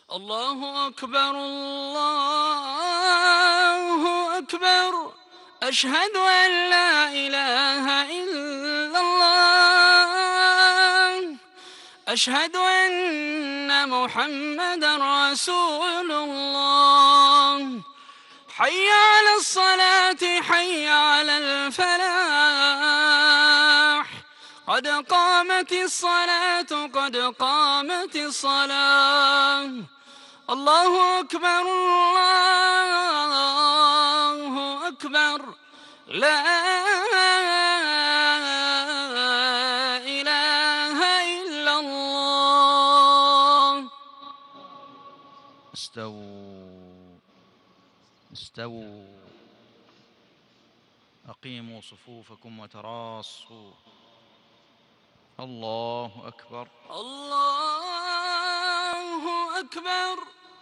الله أكبر الله أكبر. أشهد أن لا إله إلا الله. أشهد أن محمدا رسول الله. حي على الصلاة حي على الفلاح. قد قامت الصلاة قد قامت الصلاة. الله أكبر الله أكبر. لا إله إلا الله. استووا استووا. أقيموا صفوفكم وتراصوا. الله أكبر. الله أكبر.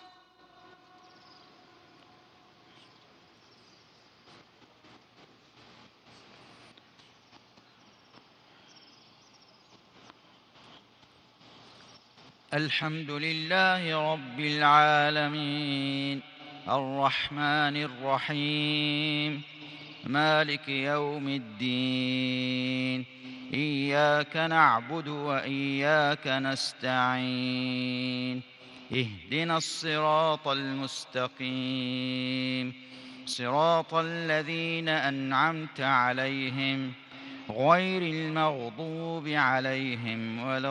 الحمد لله رب العالمين الرحمن الرحيم مالك يوم الدين. إياك نعبد وإياك نستعين. اهدنا الصراط المستقيم صراط الذين أنعمت عليهم غير المغضوب عليهم ولا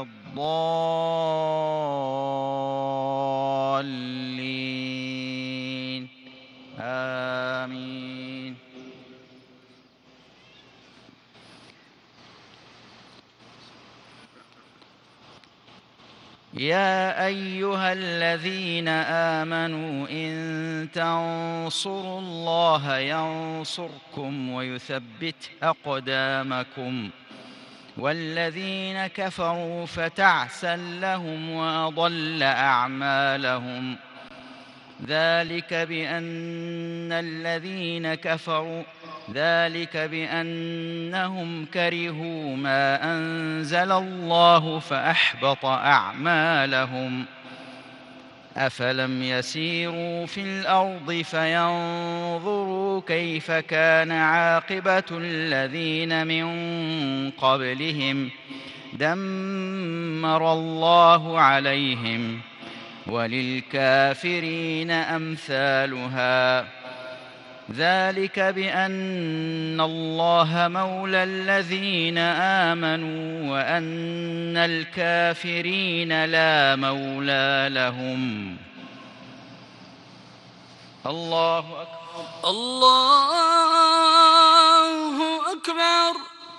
الضالين. آمين. يا أيها الذين آمنوا إن تنصروا الله ينصركم ويثبت أقدامكم. والذين كفروا فتعسا لهم وأضل أعمالهم. ذلك بأنهم كرهوا ما أنزل الله فأحبط أعمالهم. أفلم يسيروا في الأرض فينظروا كيف كان عاقبة الذين من قبلهم دمر الله عليهم وللكافرين أمثالها. ذلك بأن الله مولى الذين آمنوا وأن الكافرين لا مولى لهم. الله أكبر. الله أكبر.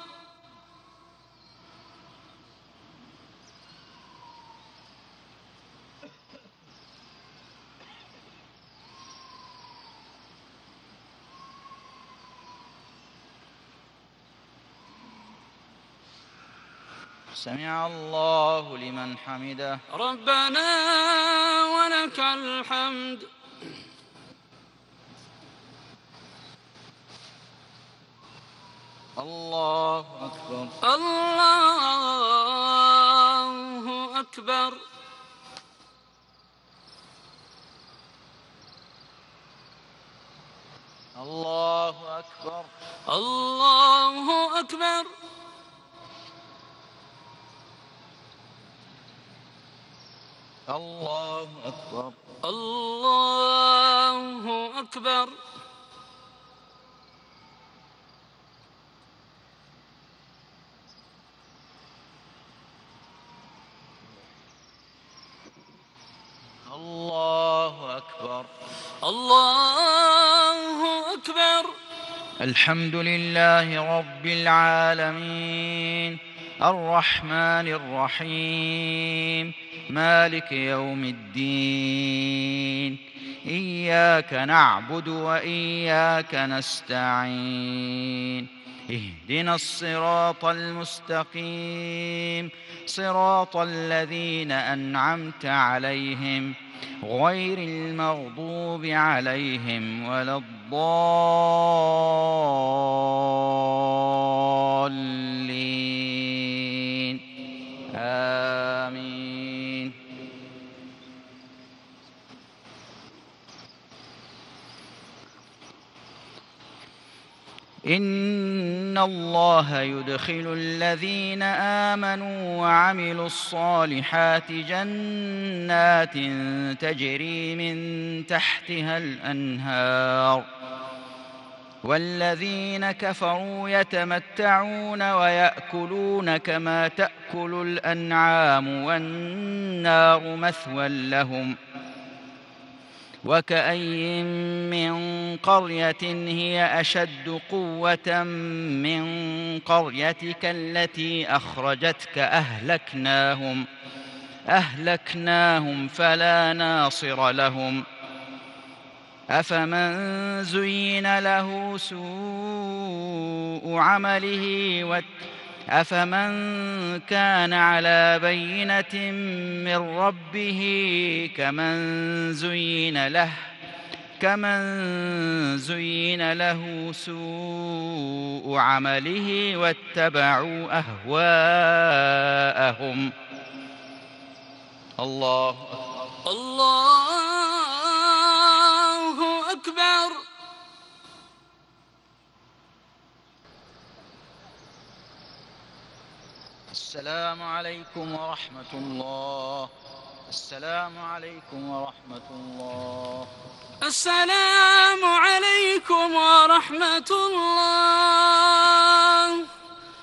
سمع الله لمن حمده. ربنا ولك الحمد. الله أكبر. الله أكبر. الله أكبر. الله أكبر. الله أكبر. الله أكبر. الله أكبر. الله أكبر. الحمد لله رب العالمين الرحمن الرحيم مالك يوم الدين. إياك نعبد وإياك نستعين. اهدنا الصراط المستقيم صراط الذين أنعمت عليهم غير المغضوب عليهم ولا الضالين. آمين. إن الله يدخل الذين آمنوا وعملوا الصالحات جنات تجري من تحتها الأنهار والذين كفروا يتمتعون ويأكلون كما تأكل الأنعام والنار مثوى لهم وكأي من قرية هي أشد قوة من قريتك التي أخرجتك أهلكناهم فلا ناصر لهم أفمن زين له سوء عمله أفمن كان على بينة من ربه كمن زين له سوء عمله واتبعوا أهواءهم. الله أكبر. السلام عليكم ورحمة الله. السلام عليكم ورحمة الله. السلام عليكم ورحمة الله.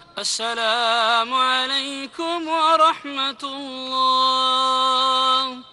السلام عليكم ورحمة الله.